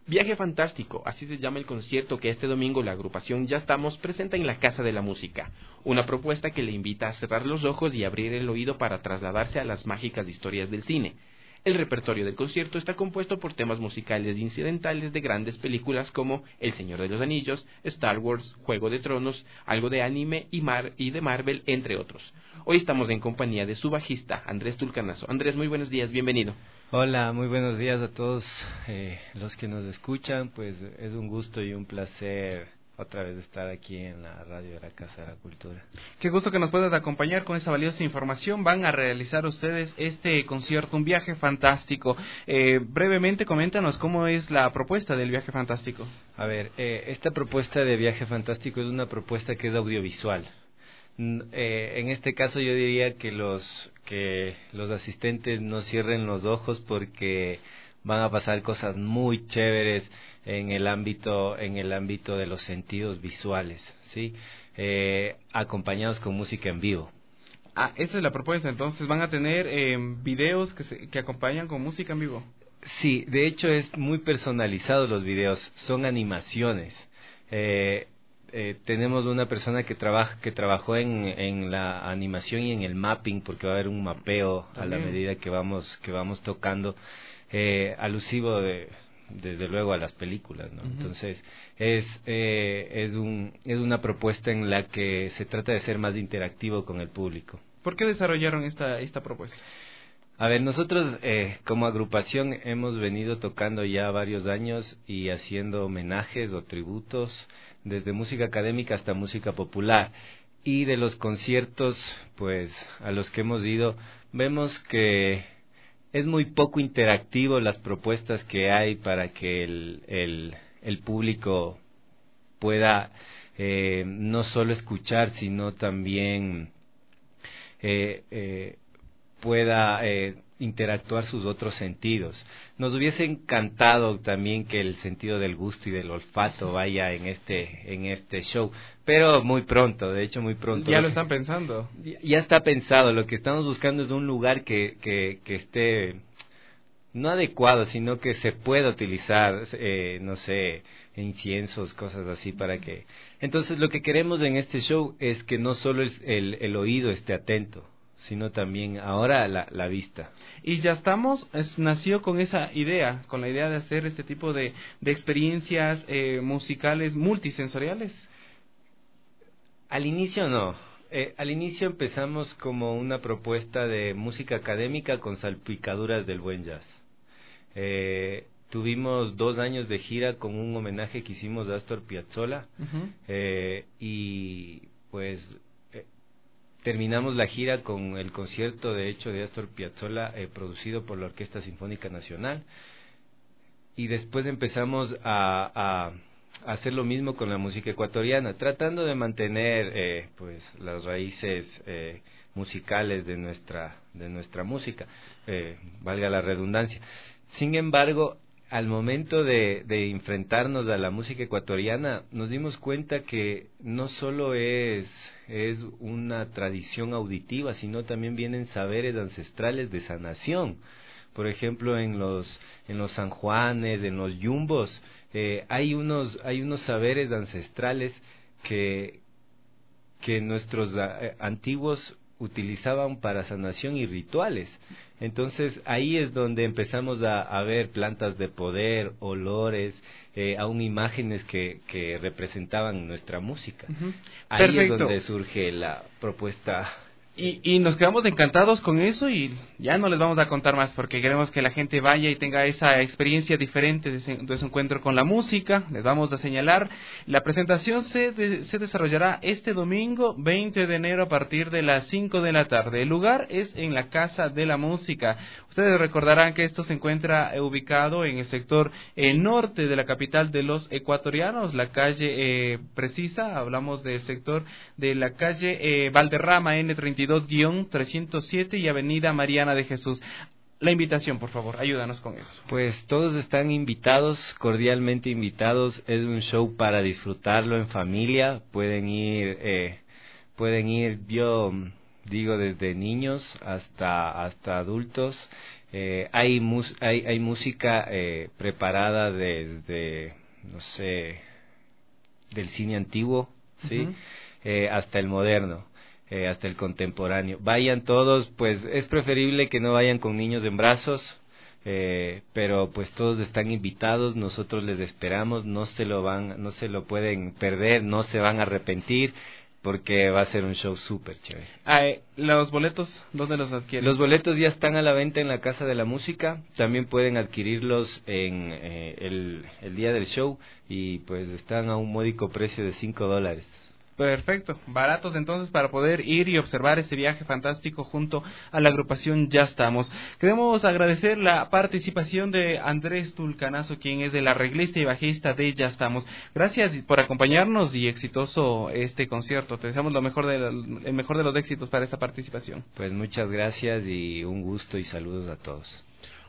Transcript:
Viaje Fantástico, así se llama el concierto que este domingo la agrupación Ya Estamos presenta en la Casa de la Música, una propuesta que le invita a cerrar los ojos y abrir el oído para trasladarse a las mágicas historias del cine. El repertorio del concierto está compuesto por temas musicales e incidentales de grandes películas como El Señor de los Anillos, Star Wars, Juego de Tronos, algo de anime y de Marvel, entre otros. Hoy estamos en compañía de su bajista, Andrés Tulcanazo. Andrés, muy buenos días, bienvenido. Hola, muy buenos días a todos los que nos escuchan. Pues es un gusto y un placer otra vez estar aquí en la radio de la Casa de la Cultura. Qué gusto que nos puedas acompañar con esa valiosa información. Van a realizar ustedes este concierto, un viaje fantástico. Brevemente, coméntanos cómo es la propuesta del viaje fantástico. A ver, esta propuesta de viaje fantástico es una propuesta que es audiovisual. En este caso yo diría que los asistentes no cierren los ojos porque van a pasar cosas muy chéveres en el ámbito de los sentidos visuales, ¿sí? Acompañados con música en vivo. Esa es la propuesta. Entonces van a tener videos que acompañan con música en vivo. Sí, de hecho es muy personalizado los videos, son animaciones. Tenemos una persona que trabajó en la animación y en el mapping, porque va a haber un mapeo a la medida que vamos tocando, alusivo desde luego a las películas, ¿no? Uh-huh. Entonces es una propuesta en la que se trata de ser más interactivo con el público. ¿Por qué desarrollaron esta propuesta? A ver, nosotros como agrupación hemos venido tocando ya varios años y haciendo homenajes o tributos desde música académica hasta música popular, y de los conciertos pues a los que hemos ido vemos que es muy poco interactivo las propuestas que hay para que el público pueda no solo escuchar sino también pueda interactuar sus otros sentidos. Nos hubiese encantado también que el sentido del gusto y del olfato vaya en este show, pero muy pronto, de hecho muy pronto. ¿Ya lo están pensando? Ya está pensado. Lo que estamos buscando es un lugar que esté no adecuado, sino que se pueda utilizar, no sé, inciensos, cosas así para que... Entonces lo que queremos en este show es que no solo el oído esté atento, sino también ahora la vista. Y Ya Estamos nació con esa idea, con la idea de hacer este tipo de experiencias musicales multisensoriales. Al inicio no. Al inicio empezamos como una propuesta de música académica con salpicaduras del buen jazz. Tuvimos 2 años de gira con un homenaje que hicimos a Astor Piazzolla. Uh-huh. Y pues terminamos la gira con el concierto de hecho de Astor Piazzolla producido por la Orquesta Sinfónica Nacional, y después empezamos a hacer lo mismo con la música ecuatoriana, tratando de mantener pues las raíces musicales de nuestra música, valga la redundancia. Sin embargo, al momento de enfrentarnos a la música ecuatoriana, nos dimos cuenta que no solo es una tradición auditiva, sino también vienen saberes ancestrales de sanación. Por ejemplo, en los San Juanes, en los yumbos, hay unos saberes ancestrales que nuestros antiguos utilizaban para sanación y rituales. Entonces ahí es donde empezamos a ver plantas de poder, olores, aún imágenes que representaban nuestra música. Uh-huh. Ahí Perfecto. Es donde surge la propuesta. Y nos quedamos encantados con eso, y ya no les vamos a contar más porque queremos que la gente vaya y tenga esa experiencia diferente de su encuentro con la música. Les vamos a señalar, la presentación se desarrollará este domingo 20 de enero a partir de las 5 de la tarde. El lugar es en la Casa de la Música. Ustedes recordarán que esto se encuentra ubicado en el sector norte de la capital de los ecuatorianos, la calle precisa, hablamos del sector de la calle Valderrama N32-307 y Avenida Mariana de Jesús. La invitación, por favor, ayúdanos con eso. Pues todos están invitados, cordialmente invitados. Es un show para disfrutarlo en familia. Pueden ir, yo digo, desde niños hasta adultos. Hay música preparada desde, no sé, del cine antiguo, ¿sí? Hasta el moderno, hasta el contemporáneo. Vayan todos, pues es preferible que no vayan con niños en brazos, pero pues todos están invitados, nosotros les esperamos, no se lo pueden perder, no se van a arrepentir, porque va a ser un show súper chévere. ¿Los boletos dónde los adquieren? Los boletos ya están a la venta en la Casa de la Música, también pueden adquirirlos en el día del show, y pues están a un módico precio de $5. Perfecto, baratos entonces para poder ir y observar este viaje fantástico junto a la agrupación Ya Estamos. Queremos agradecer la participación de Andrés Tulcanazo, quien es el arreglista y bajista de Ya Estamos. Gracias por acompañarnos y exitoso este concierto. Te deseamos el mejor de los éxitos para esta participación. Pues muchas gracias y un gusto y saludos a todos.